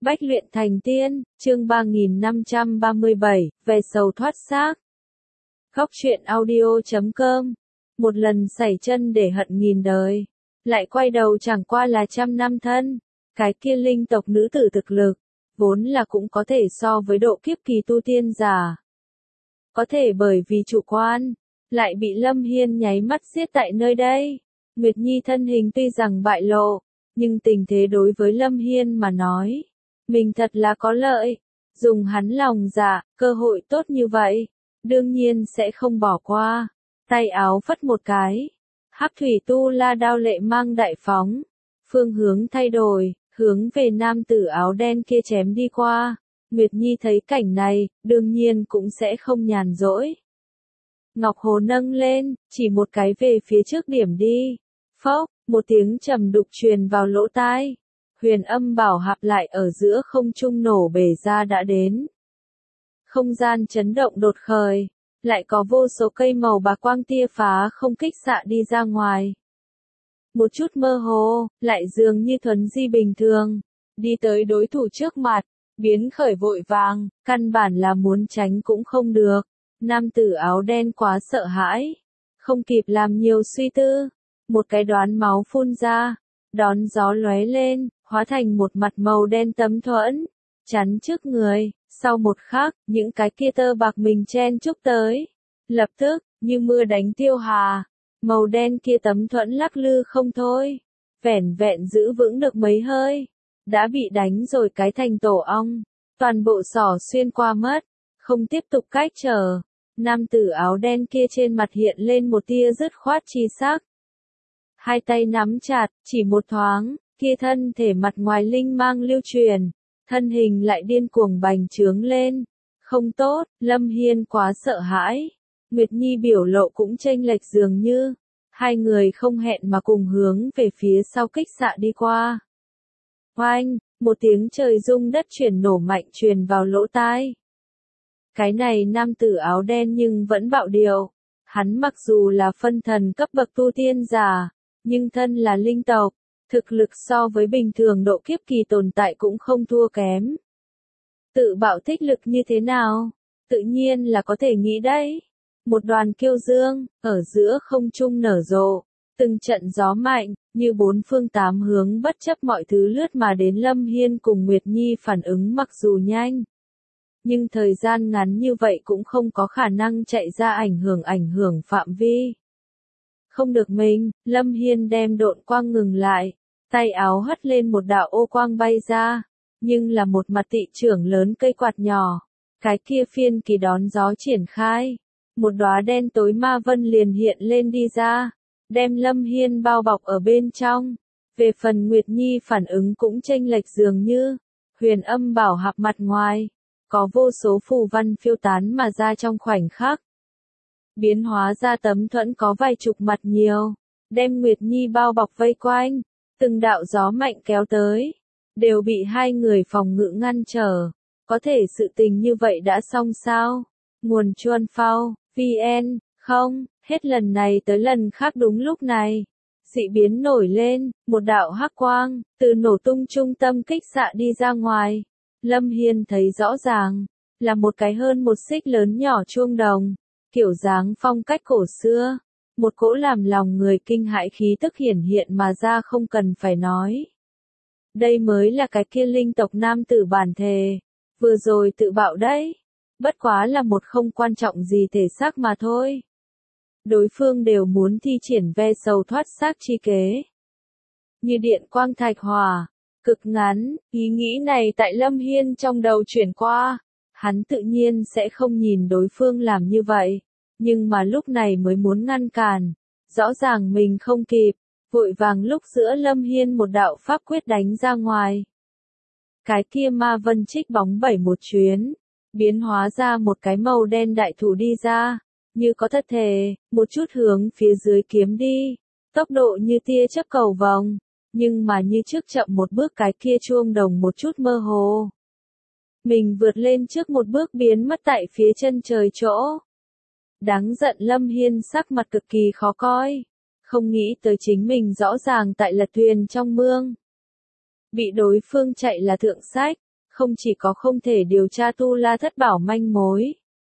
Bách luyện thành tiên, chương 3537, về sầu thoát xác. Góc truyện audio.com. Một lần sẩy chân để hận nghìn đời, lại quay đầu chẳng qua là trăm năm thân. Cái kia linh tộc nữ tử thực lực, vốn là cũng có thể so với độ kiếp kỳ tu tiên giả. Có thể bởi vì chủ quan, lại bị Lâm Hiên nháy mắt giết tại nơi đây. Nguyệt Nhi thân hình tuy rằng bại lộ, nhưng tình thế đối với Lâm Hiên mà nói, mình thật là có lợi. Dùng hắn lòng dạ, cơ hội tốt như vậy, đương nhiên sẽ không bỏ qua. Tay áo phất một cái, hắc thủy tu la đao lệ mang đại phóng, phương hướng thay đổi, hướng về nam tử áo đen kia chém đi qua. Nguyệt Nhi thấy cảnh này, đương nhiên cũng sẽ không nhàn rỗi. Ngọc Hồ nâng lên, chỉ một cái về phía trước điểm đi. Phốc, một tiếng trầm đục truyền vào lỗ tai. Huyền âm bảo hạp lại ở giữa không trung nổ bể ra đã đến. Không gian chấn động đột khởi, lại có vô số cây màu bạc quang tia phá không kích xạ đi ra ngoài. Một chút mơ hồ, lại dường như thuấn di bình thường, đi tới đối thủ trước mặt, biến khởi vội vàng, căn bản là muốn tránh cũng không được. Nam tử áo đen quá sợ hãi, không kịp làm nhiều suy tư, một cái đoán máu phun ra, đón gió lóe lên, hóa thành một mặt màu đen tấm thuẫn, chắn trước người. Sau một khắc, những cái kia tơ bạc mình chen chúc tới, lập tức, như mưa đánh tiêu hà, màu đen kia tấm thuẫn lắc lư không thôi, vẻn vẹn giữ vững được mấy hơi, đã bị đánh rồi cái thành tổ ong, toàn bộ xỏ xuyên qua mất, không tiếp tục cách trở. Nam tử áo đen kia trên mặt hiện lên một tia dứt khoát chi sắc. Hai tay nắm chặt, chỉ một thoáng, kia thân thể mặt ngoài linh mang lưu truyền, thân hình lại điên cuồng bành trướng lên. Không tốt, Lâm Hiên quá sợ hãi. Nguyệt Nhi biểu lộ cũng chênh lệch dường như, hai người không hẹn mà cùng hướng về phía sau kích xạ đi qua. Oanh, một tiếng trời rung đất chuyển nổ mạnh truyền vào lỗ tai. Cái này nam tử áo đen nhưng vẫn bạo điều. Hắn mặc dù là phân thần cấp bậc tu tiên giả, nhưng thân là linh tộc, thực lực so với bình thường độ kiếp kỳ tồn tại cũng không thua kém. Tự bạo thích lực như thế nào? Tự nhiên là có thể nghĩ đấy. Một đoàn kiêu dương, ở giữa không trung nở rộ, từng trận gió mạnh, như bốn phương tám hướng bất chấp mọi thứ lướt mà đến. Lâm Hiên cùng Nguyệt Nhi phản ứng mặc dù nhanh, nhưng thời gian ngắn như vậy cũng không có khả năng chạy ra ảnh hưởng phạm vi. Không được mình, Lâm Hiên đem độn quang ngừng lại, tay áo hất lên một đạo ô quang bay ra, nhưng là một mặt tị trưởng lớn cây quạt nhỏ, cái kia phiên kỳ đón gió triển khai, một đóa đen tối ma vân liền hiện lên đi ra, đem Lâm Hiên bao bọc ở bên trong. Về phần Nguyệt Nhi phản ứng cũng chênh lệch dường như, huyền âm bảo hạp mặt ngoài, có vô số phù văn phiêu tán mà ra trong khoảnh khắc. Biến hóa ra tấm thuẫn có vài chục mặt nhiều, đem Nguyệt Nhi bao bọc vây quanh, từng đạo gió mạnh kéo tới, đều bị hai người phòng ngự ngăn trở. Có thể sự tình như vậy đã xong sao? Nguồn Chuan Phao, VN, không, hết lần này tới lần khác đúng lúc này. Dị biến nổi lên, một đạo hắc quang, từ nổ tung trung tâm kích xạ đi ra ngoài. Lâm Hiên thấy rõ ràng, là một cái hơn một xích lớn nhỏ chuông đồng, kiểu dáng phong cách cổ xưa. Một cỗ làm lòng người kinh hãi khí tức hiển hiện mà ra không cần phải nói. Đây mới là cái kia linh tộc nam tử bản thể, vừa rồi tự bạo đấy. Bất quá là một không quan trọng gì thể xác mà thôi. Đối phương đều muốn thi triển ve sầu thoát xác chi kế. Như điện quang thạch hỏa, cực ngắn, ý nghĩ này tại Lâm Hiên trong đầu chuyển qua. Hắn tự nhiên sẽ không nhìn đối phương làm như vậy, nhưng mà lúc này mới muốn ngăn cản. Rõ ràng mình không kịp, vội vàng lúc giữa Lâm Hiên một đạo pháp quyết đánh ra ngoài. Cái kia ma vân trích bóng bảy một chuyến, biến hóa ra một cái màu đen đại thủ đi ra, như có thật thể, một chút hướng phía dưới kiếm đi, tốc độ như tia chớp cầu vồng, nhưng mà như trước chậm một bước cái kia chuông đồng một chút mơ hồ. Mình vượt lên trước một bước biến mất tại phía chân trời chỗ. Đáng giận Lâm Hiên sắc mặt cực kỳ khó coi, không nghĩ tới chính mình rõ ràng tại lật thuyền trong mương. Bị đối phương chạy là thượng sách, không chỉ có không thể điều tra Tu La Thất Bảo manh mối,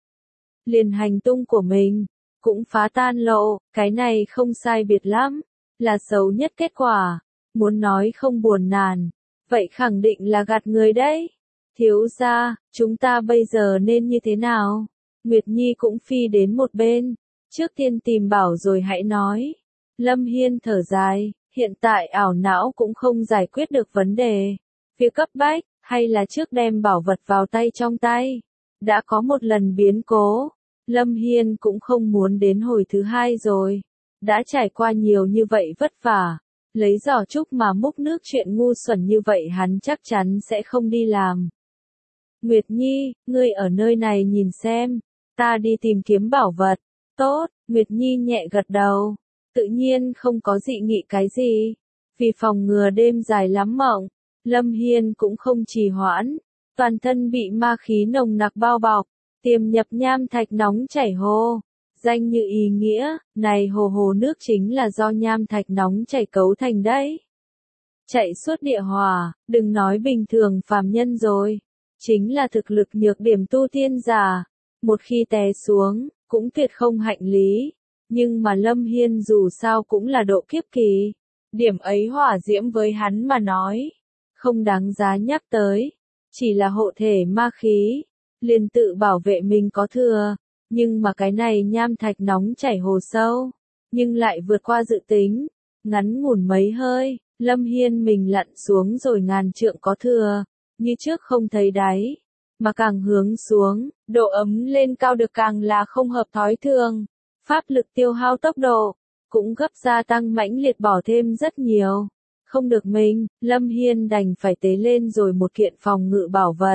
liền hành tung của mình cũng phá tan lộ, cái này không sai biệt lắm, là xấu nhất kết quả. Muốn nói không buồn nản, vậy khẳng định là gạt người đấy. Thiếu gia, chúng ta bây giờ nên như thế nào? Nguyệt Nhi cũng phi đến một bên, trước tiên tìm bảo rồi hãy nói. Lâm Hiên thở dài, hiện tại ảo não cũng không giải quyết được vấn đề. Việc cấp bách, hay là trước đem bảo vật vào tay trong tay. Đã có một lần biến cố, Lâm Hiên cũng không muốn đến hồi thứ hai rồi. Đã trải qua nhiều như vậy vất vả, lấy giỏ trúc mà múc nước chuyện ngu xuẩn như vậy hắn chắc chắn sẽ không đi làm. Nguyệt Nhi, ngươi ở nơi này nhìn xem, ta đi tìm kiếm bảo vật. Tốt, Nguyệt Nhi nhẹ gật đầu, tự nhiên không có dị nghị cái gì. Vì phòng ngừa đêm dài lắm mộng, Lâm Hiên cũng không trì hoãn, toàn thân bị ma khí nồng nặc bao bọc, tiềm nhập nham thạch nóng chảy hồ. Danh như ý nghĩa, này hồ nước chính là do nham thạch nóng chảy cấu thành đấy. Chạy suốt địa hỏa, đừng nói bình thường phàm nhân rồi, chính là thực lực nhược điểm tu tiên giả, một khi té xuống, cũng tuyệt không hạnh lý. Nhưng mà Lâm Hiên dù sao cũng là độ kiếp kỳ, điểm ấy hỏa diễm với hắn mà nói, không đáng giá nhắc tới, chỉ là hộ thể ma khí, liền tự bảo vệ mình có thừa. Nhưng mà cái này nham thạch nóng chảy hồ sâu, nhưng lại vượt qua dự tính, ngắn ngủn mấy hơi, Lâm Hiên mình lặn xuống rồi ngàn trượng có thừa, như trước không thấy đáy, mà càng hướng xuống, độ ấm lên cao được càng là không hợp thói thường, pháp lực tiêu hao tốc độ, cũng gấp gia tăng mãnh liệt bỏ thêm rất nhiều. Không được mình, Lâm Hiên đành phải tế lên rồi một kiện phòng ngự bảo vật.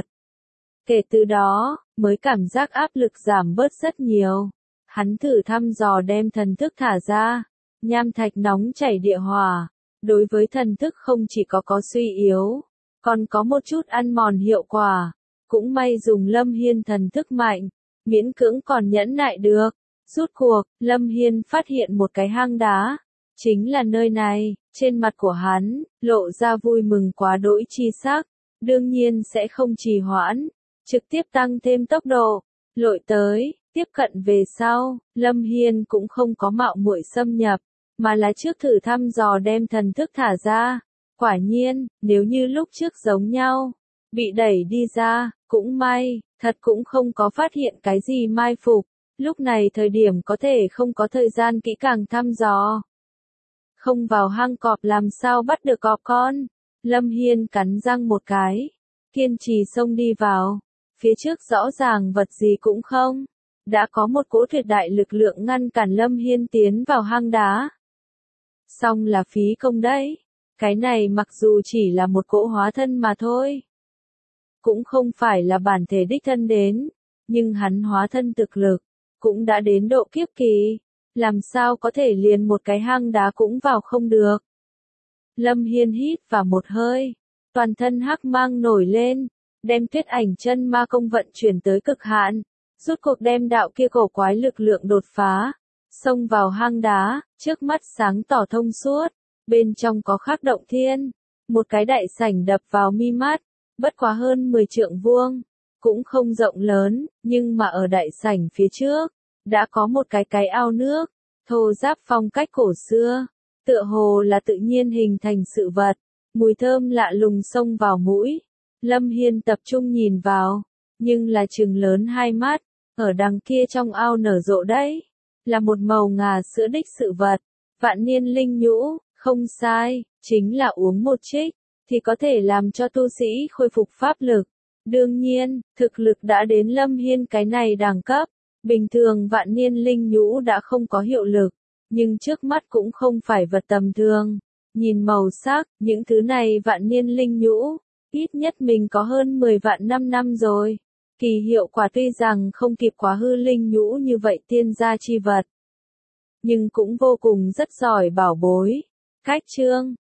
Kể từ đó, mới cảm giác áp lực giảm bớt rất nhiều. Hắn thử thăm dò đem thần thức thả ra, nham thạch nóng chảy địa hỏa, đối với thần thức không chỉ có suy yếu, còn có một chút ăn mòn hiệu quả. Cũng may dùng Lâm Hiên thần thức mạnh, miễn cưỡng còn nhẫn nại được. Rút cuộc, Lâm Hiên phát hiện một cái hang đá, chính là nơi này. Trên mặt của hắn, lộ ra vui mừng quá đỗi chi sắc, đương nhiên sẽ không trì hoãn, trực tiếp tăng thêm tốc độ, lội tới, tiếp cận về sau, Lâm Hiên cũng không có mạo muội xâm nhập, mà là trước thử thăm dò đem thần thức thả ra. Quả nhiên, nếu như lúc trước giống nhau, bị đẩy đi ra, cũng may, thật cũng không có phát hiện cái gì mai phục, lúc này thời điểm có thể không có thời gian kỹ càng thăm dò. Không vào hang cọp làm sao bắt được cọp con, Lâm Hiên cắn răng một cái, kiên trì xông đi vào. Phía trước rõ ràng vật gì cũng không, đã có một cỗ tuyệt đại lực lượng ngăn cản Lâm Hiên tiến vào hang đá. Xong là phí công đấy, cái này mặc dù chỉ là một cỗ hóa thân mà thôi, cũng không phải là bản thể đích thân đến, nhưng hắn hóa thân thực lực, cũng đã đến độ kiếp kỳ, làm sao có thể liền một cái hang đá cũng vào không được. Lâm Hiên hít vào một hơi, toàn thân hắc mang nổi lên, đem Tuyết Ảnh chân ma công vận chuyển tới cực hạn, rút cuộc đem đạo kia cổ quái lực lượng đột phá, xông vào hang đá, trước mắt sáng tỏ thông suốt, bên trong có khắc động thiên, một cái đại sảnh đập vào mi mắt, bất quá hơn 10 trượng vuông, cũng không rộng lớn, nhưng mà ở đại sảnh phía trước, đã có một cái ao nước, thô ráp phong cách cổ xưa, tựa hồ là tự nhiên hình thành sự vật, mùi thơm lạ lùng xông vào mũi. Lâm Hiên tập trung nhìn vào, nhưng là trừng lớn hai mắt, ở đằng kia trong ao nở rộ đấy, là một màu ngà sữa đích sự vật, vạn niên linh nhũ, không sai, chính là uống một trích, thì có thể làm cho tu sĩ khôi phục pháp lực. Đương nhiên, thực lực đã đến Lâm Hiên cái này đẳng cấp, bình thường vạn niên linh nhũ đã không có hiệu lực, nhưng trước mắt cũng không phải vật tầm thường. Nhìn màu sắc, những thứ này vạn niên linh nhũ, ít nhất mình có hơn 10 vạn năm rồi. Kỳ hiệu quả tuy rằng không kịp quá hư linh nhũ như vậy tiên gia chi vật, nhưng cũng vô cùng rất giỏi bảo bối. Cách chương